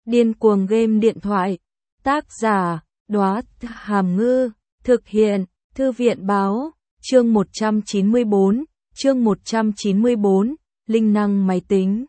Điên cuồng game điện thoại. Tác giả, Đóa Hàm Ngư. Thực hiện, Thư viện báo. Chương 194, Linh năng máy tính.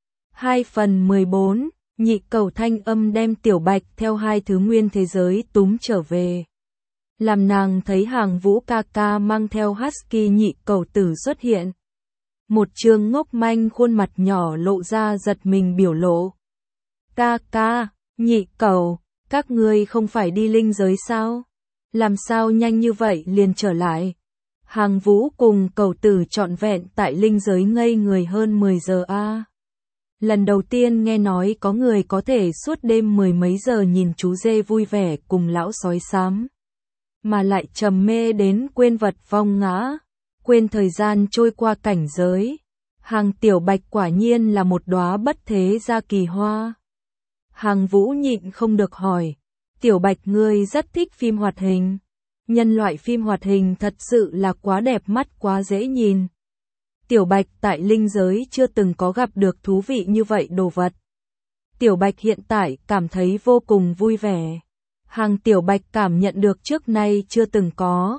2/14, nhị cầu thanh âm đem Tiểu Bạch theo hai thứ nguyên thế giới túm trở về. Làm nàng thấy Hàng Vũ ca ca mang theo husky nhị cầu tử xuất hiện. Một trương ngốc manh khuôn mặt nhỏ lộ ra giật mình biểu lộ. Ca ca, nhị cầu, các ngươi không phải đi linh giới sao? Làm sao nhanh như vậy liền trở lại? Hàng Vũ cùng cầu tử trọn vẹn tại linh giới ngây người hơn 10 giờ a. Lần đầu tiên nghe nói có người có thể suốt đêm 10 mấy giờ nhìn chú dê vui vẻ cùng lão sói xám. Mà lại trầm mê đến quên vật vong ngã, quên thời gian trôi qua cảnh giới. Hàng Tiểu Bạch quả nhiên là một đóa bất thế gia kỳ hoa. Hàng Vũ nhịn không được hỏi, Tiểu Bạch ngươi rất thích phim hoạt hình. Nhân loại phim hoạt hình thật sự là quá đẹp mắt quá dễ nhìn. Tiểu Bạch tại linh giới chưa từng có gặp được thú vị như vậy đồ vật. Tiểu Bạch hiện tại cảm thấy vô cùng vui vẻ. Hàng Tiểu Bạch cảm nhận được trước nay chưa từng có.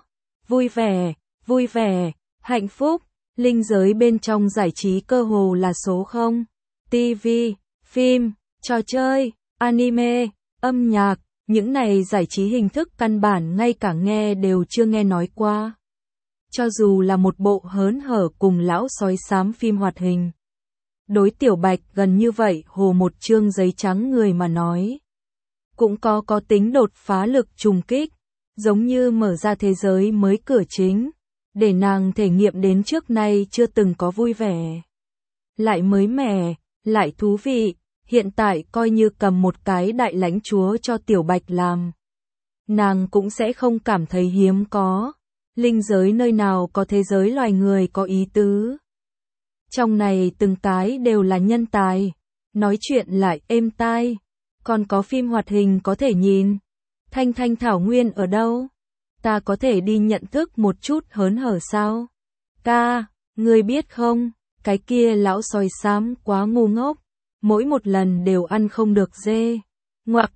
Vui vẻ, hạnh phúc. Linh giới bên trong giải trí cơ hồ là số 0. TV, phim, trò chơi, anime, âm nhạc, những này giải trí hình thức căn bản ngay cả nghe đều chưa nghe nói qua. Cho dù là một bộ hớn hở cùng lão sói xám phim hoạt hình. Đối Tiểu Bạch gần như vậy hồ một chương giấy trắng người mà nói. Cũng có tính đột phá lực trùng kích, giống như mở ra thế giới mới cửa chính, để nàng thể nghiệm đến trước nay chưa từng có vui vẻ. Lại mới mẻ, lại thú vị, hiện tại coi như cầm một cái đại lãnh chúa cho Tiểu Bạch làm. Nàng cũng sẽ không cảm thấy hiếm có. Linh giới nơi nào có thế giới loài người có ý tứ. Trong này từng cái đều là nhân tài, nói chuyện lại êm tai, còn có phim hoạt hình có thể nhìn. Thanh Thanh Thảo Nguyên ở đâu? Ta có thể đi nhận thức một chút hớn hở sao? Ca, ngươi biết không, cái kia lão sói xám quá ngu ngốc, mỗi một lần đều ăn không được dê. Ngoặc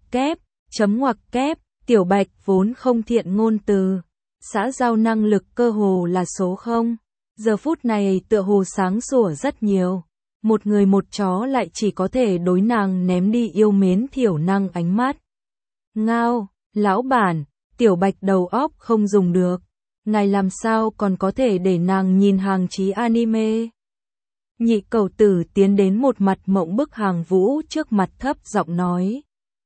kép, Tiểu Bạch vốn không thiện ngôn từ. Xã giao năng lực cơ hồ là số 0. Giờ phút này tựa hồ sáng sủa rất nhiều. Một người một chó lại chỉ có thể đối nàng ném đi yêu mến thiểu năng ánh mắt. Ngao, lão bản, Tiểu Bạch đầu óc không dùng được. Ngài làm sao còn có thể để nàng nhìn hàng chí anime? Nhị cầu tử tiến đến một mặt mộng bức Hàng Vũ trước mặt thấp giọng nói.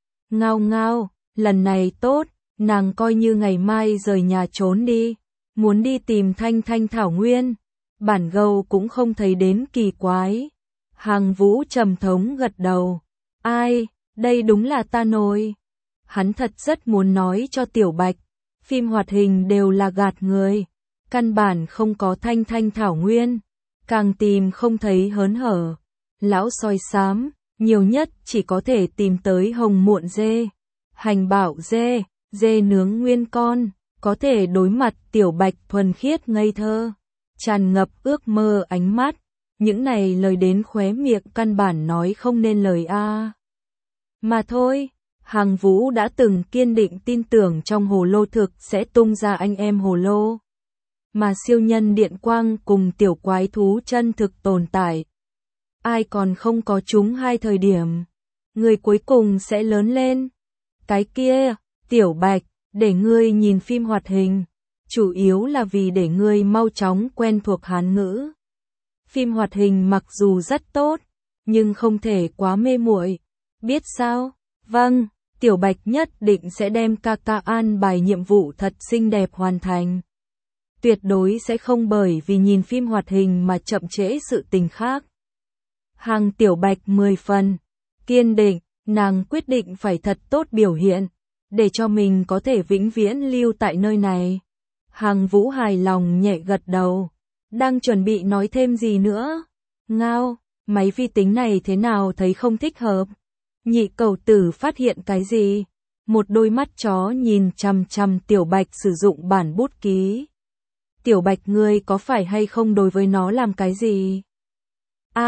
Ngao, lần này tốt. Nàng coi như ngày mai rời nhà trốn đi, muốn đi tìm Thanh Thanh Thảo Nguyên, bản gâu cũng không thấy đến kỳ quái. Hàng Vũ trầm thống gật đầu, ai, đây đúng là ta nồi. Hắn thật rất muốn nói cho Tiểu Bạch, phim hoạt hình đều là gạt người, căn bản không có Thanh Thanh Thảo Nguyên, càng tìm không thấy hớn hở. Lão sói xám, nhiều nhất chỉ có thể tìm tới hồng muộn dê, hành bảo dê. Dê nướng nguyên con, có thể đối mặt Tiểu Bạch thuần khiết ngây thơ, tràn ngập ước mơ ánh mắt, những này lời đến khóe miệng căn bản nói không nên lời a. Mà thôi, Hàng Vũ đã từng kiên định tin tưởng trong hồ lô thực sẽ tung ra anh em hồ lô. Mà siêu nhân điện quang cùng tiểu quái thú chân thực tồn tại. Ai còn không có chúng hai thời điểm, người cuối cùng sẽ lớn lên. Cái kia, Tiểu Bạch, để ngươi nhìn phim hoạt hình, chủ yếu là vì để ngươi mau chóng quen thuộc Hán ngữ. Phim hoạt hình mặc dù rất tốt, nhưng không thể quá mê muội. Biết sao? Vâng, Tiểu Bạch nhất định sẽ đem ca ca an bài nhiệm vụ thật xinh đẹp hoàn thành. Tuyệt đối sẽ không bởi vì nhìn phim hoạt hình mà chậm trễ sự tình khác. Hàng Tiểu Bạch 10 phần, kiên định, nàng quyết định phải thật tốt biểu hiện, để cho mình có thể vĩnh viễn lưu tại nơi này. Hàng Vũ hài lòng nhẹ gật đầu, đang chuẩn bị nói thêm gì nữa. Ngao, máy vi tính này thế nào thấy không thích hợp. Nhị cầu tử phát hiện cái gì? Một đôi mắt chó nhìn chằm chằm Tiểu Bạch sử dụng bản bút ký. Tiểu Bạch ngươi có phải hay không đối với nó làm cái gì?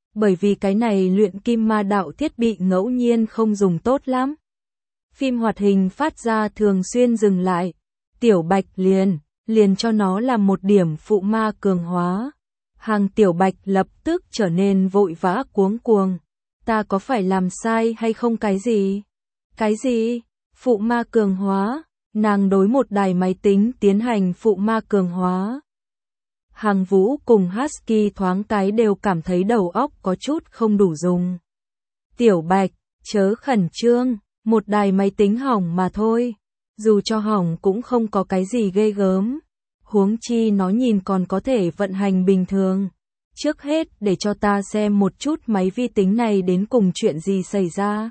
bởi vì cái này luyện kim ma đạo thiết bị ngẫu nhiên không dùng tốt lắm. Phim hoạt hình phát ra thường xuyên dừng lại, Tiểu Bạch liền cho nó làm một điểm phụ ma cường hóa. Hàng Tiểu Bạch lập tức trở nên vội vã cuống cuồng. Ta có phải làm sai hay không cái gì? Cái gì? Phụ ma cường hóa? Nàng đối một đài máy tính tiến hành phụ ma cường hóa. Hàng Vũ cùng Husky thoáng cái đều cảm thấy đầu óc có chút không đủ dùng. Tiểu Bạch, chớ khẩn trương, một đài máy tính hỏng mà thôi. Dù cho hỏng cũng không có cái gì ghê gớm. Huống chi nó nhìn còn có thể vận hành bình thường. Trước hết để cho ta xem một chút máy vi tính này đến cùng chuyện gì xảy ra.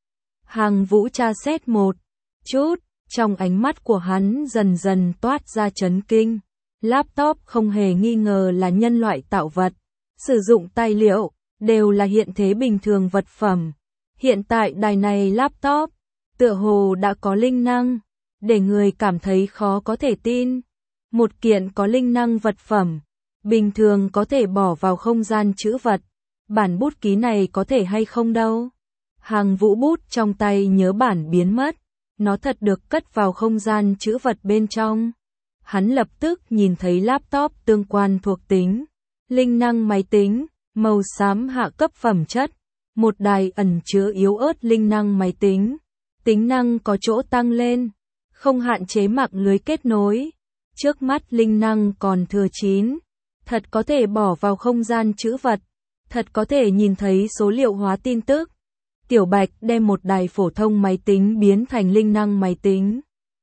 Hàng Vũ tra xét một chút, trong ánh mắt của hắn dần dần toát ra chấn kinh. Laptop không hề nghi ngờ là nhân loại tạo vật. Sử dụng tài liệu, đều là hiện thế bình thường vật phẩm. Hiện tại đài này laptop, tựa hồ đã có linh năng, để người cảm thấy khó có thể tin. Một kiện có linh năng vật phẩm, bình thường có thể bỏ vào không gian trữ vật. Bản bút ký này có thể hay không đâu. Hàng Vũ bút trong tay nhớ bản biến mất. Nó thật được cất vào không gian trữ vật bên trong. Hắn lập tức nhìn thấy laptop tương quan thuộc tính. Linh năng máy tính, màu xám hạ cấp phẩm chất. Một đài ẩn chứa yếu ớt linh năng máy tính. Tính năng có chỗ tăng lên. Không hạn chế mạng lưới kết nối. Trước mắt linh năng còn thừa 9. Thật có thể bỏ vào không gian trữ vật. Thật có thể nhìn thấy số liệu hóa tin tức. Tiểu Bạch đem một đài phổ thông máy tính biến thành linh năng máy tính.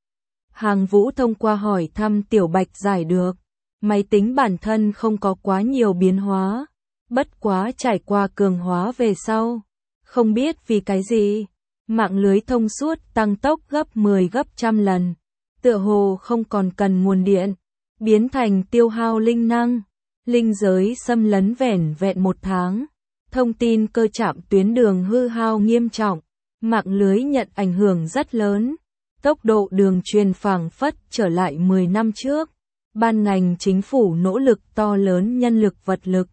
Hàng Vũ thông qua hỏi thăm Tiểu Bạch giải được. Máy tính bản thân không có quá nhiều biến hóa. Bất quá trải qua cường hóa về sau. Không biết vì cái gì. Mạng lưới thông suốt tăng tốc gấp 10 gấp trăm lần. Tựa hồ không còn cần nguồn điện. Biến thành tiêu hao linh năng. Linh giới xâm lấn vẻn vẹn 1 tháng. Thông tin cơ trạm tuyến đường hư hao nghiêm trọng. Mạng lưới nhận ảnh hưởng rất lớn. Tốc độ đường truyền phảng phất trở lại 10 năm trước. Ban ngành chính phủ nỗ lực to lớn nhân lực vật lực.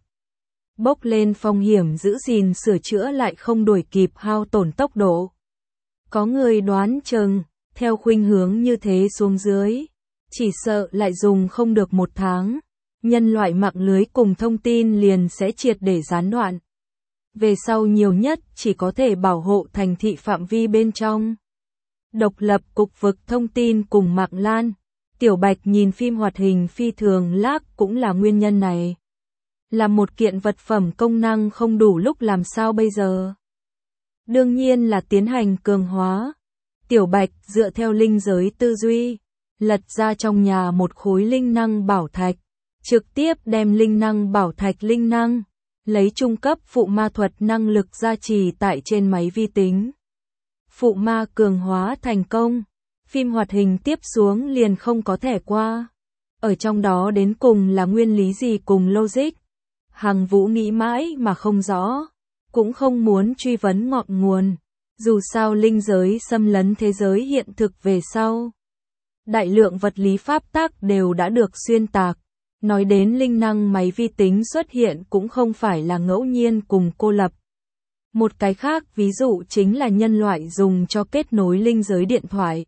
Bốc lên phong hiểm giữ gìn sửa chữa lại không đuổi kịp hao tổn tốc độ. Có người đoán chừng, theo khuynh hướng như thế xuống dưới, chỉ sợ lại dùng không được 1 tháng. Nhân loại mạng lưới cùng thông tin liền sẽ triệt để gián đoạn. Về sau nhiều nhất chỉ có thể bảo hộ thành thị phạm vi bên trong. Độc lập cục vực thông tin cùng mạng LAN. Tiểu Bạch nhìn phim hoạt hình phi thường lag cũng là nguyên nhân này. Là một kiện vật phẩm công năng không đủ lúc làm sao bây giờ? Đương nhiên là tiến hành cường hóa. Tiểu Bạch dựa theo linh giới tư duy, lật ra trong nhà một khối linh năng bảo thạch, trực tiếp đem linh năng bảo thạch linh năng, lấy trung cấp phụ ma thuật năng lực gia trì tại trên máy vi tính. Phụ ma cường hóa thành công, phim hoạt hình tiếp xuống liền không có thẻ qua. Ở trong đó đến cùng là nguyên lý gì cùng logic? Hàng Vũ nghĩ mãi mà không rõ, cũng không muốn truy vấn ngọn nguồn. Dù sao linh giới xâm lấn thế giới hiện thực về sau. Đại lượng vật lý pháp tắc đều đã được xuyên tạc. Nói đến linh năng máy vi tính xuất hiện cũng không phải là ngẫu nhiên cùng cô lập. Một cái khác ví dụ chính là nhân loại dùng cho kết nối linh giới điện thoại.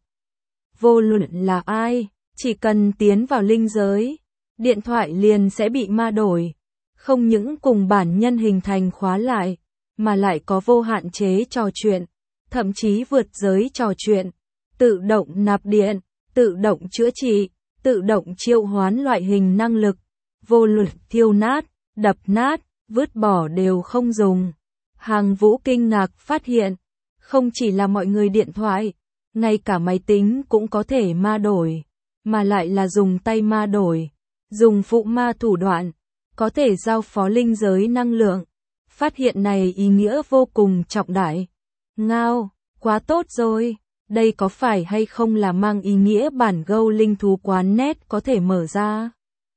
Vô luận là ai, chỉ cần tiến vào linh giới, điện thoại liền sẽ bị ma đổi. Không những cùng bản nhân hình thành khóa lại, mà lại có vô hạn chế trò chuyện, thậm chí vượt giới trò chuyện, tự động nạp điện, tự động chữa trị, tự động triệu hoán loại hình năng lực, vô luận thiêu nát, đập nát, vứt bỏ đều không dùng. Hàng Vũ kinh ngạc phát hiện, không chỉ là mọi người điện thoại, ngay cả máy tính cũng có thể ma đổi, mà lại là dùng tay ma đổi, dùng phụ ma thủ đoạn, có thể giao phó linh giới năng lượng. Phát hiện này ý nghĩa vô cùng trọng đại. Ngao, quá tốt rồi, đây có phải hay không là mang ý nghĩa bản gâu linh thú quán nét có thể mở ra?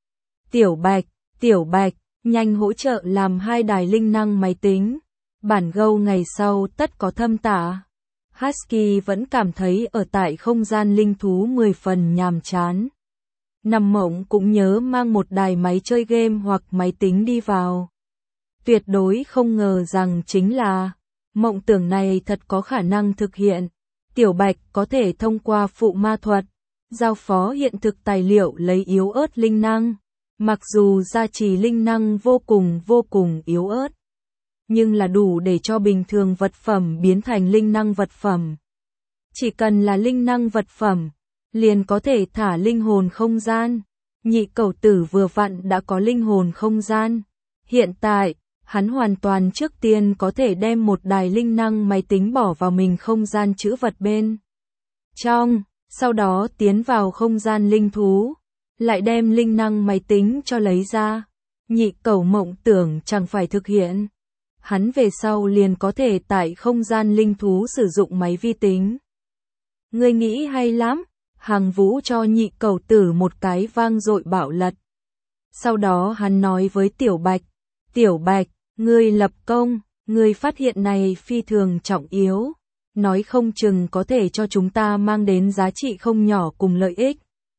Tiểu Bạch, nhanh hỗ trợ làm 2 đài linh năng máy tính. Bản gâu ngày sau tất có thâm tả. Husky vẫn cảm thấy ở tại không gian linh thú 10 phần nhàm chán. Nằm mộng cũng nhớ mang một đài máy chơi game hoặc máy tính đi vào. Tuyệt đối không ngờ rằng chính là mộng tưởng này thật có khả năng thực hiện. Tiểu Bạch có thể thông qua phụ ma thuật, giao phó hiện thực tài liệu lấy yếu ớt linh năng. Mặc dù gia trì linh năng vô cùng yếu ớt, nhưng là đủ để cho bình thường vật phẩm biến thành linh năng vật phẩm. Chỉ cần là linh năng vật phẩm, liền có thể thả linh hồn không gian. Nhị cẩu tử vừa vặn đã có linh hồn không gian. Hiện tại, hắn hoàn toàn trước tiên có thể đem một đài linh năng máy tính bỏ vào mình không gian trữ vật bên trong, sau đó tiến vào không gian linh thú, lại đem linh năng máy tính cho lấy ra. Nhị cẩu mộng tưởng chẳng phải thực hiện. Hắn về sau liền có thể tại không gian linh thú sử dụng máy vi tính. Ngươi nghĩ hay lắm, Hàng Vũ cho nhị cẩu tử một cái vang dội bạo lật. Sau đó hắn nói với Tiểu Bạch, ngươi lập công, ngươi phát hiện này phi thường trọng yếu, nói không chừng có thể cho chúng ta mang đến giá trị không nhỏ cùng lợi ích.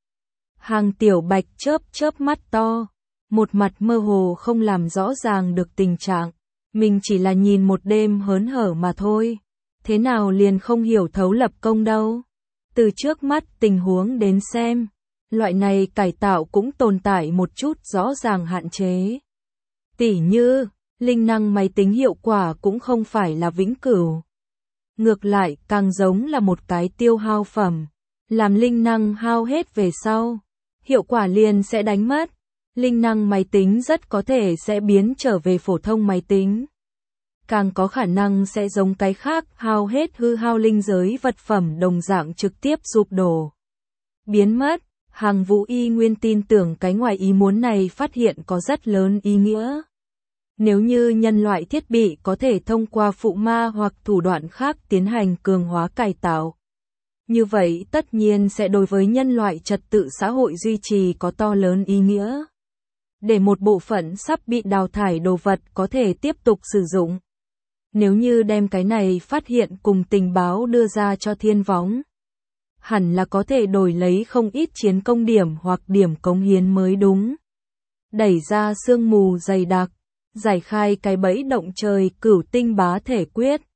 Hàng Tiểu Bạch chớp mắt to, một mặt mơ hồ không làm rõ ràng được tình trạng, mình chỉ là nhìn một đêm hớn hở mà thôi, thế nào liền không hiểu thấu lập công đâu. Từ trước mắt tình huống đến xem, loại này cải tạo cũng tồn tại một chút rõ ràng hạn chế. Tỉ như, linh năng máy tính hiệu quả cũng không phải là vĩnh cửu. Ngược lại, càng giống là một cái tiêu hao phẩm. Làm linh năng hao hết về sau, hiệu quả liền sẽ đánh mất. Linh năng máy tính rất có thể sẽ biến trở về phổ thông máy tính. Càng có khả năng sẽ giống cái khác hao hết hư hao linh giới vật phẩm đồng dạng trực tiếp sụp đổ. Biến mất, Hàng Vũ y nguyên tin tưởng cái ngoài ý muốn này phát hiện có rất lớn ý nghĩa. Nếu như nhân loại thiết bị có thể thông qua phụ ma hoặc thủ đoạn khác tiến hành cường hóa cải tạo, như vậy tất nhiên sẽ đối với nhân loại trật tự xã hội duy trì có to lớn ý nghĩa. Để một bộ phận sắp bị đào thải đồ vật có thể tiếp tục sử dụng. Nếu như đem cái này phát hiện cùng tình báo đưa ra cho Thiên Võng, hẳn là có thể đổi lấy không ít chiến công điểm hoặc điểm cống hiến mới đúng. Đẩy ra sương mù dày đặc, giải khai cái bẫy động trời Cửu Tinh Bá Thể Quyết.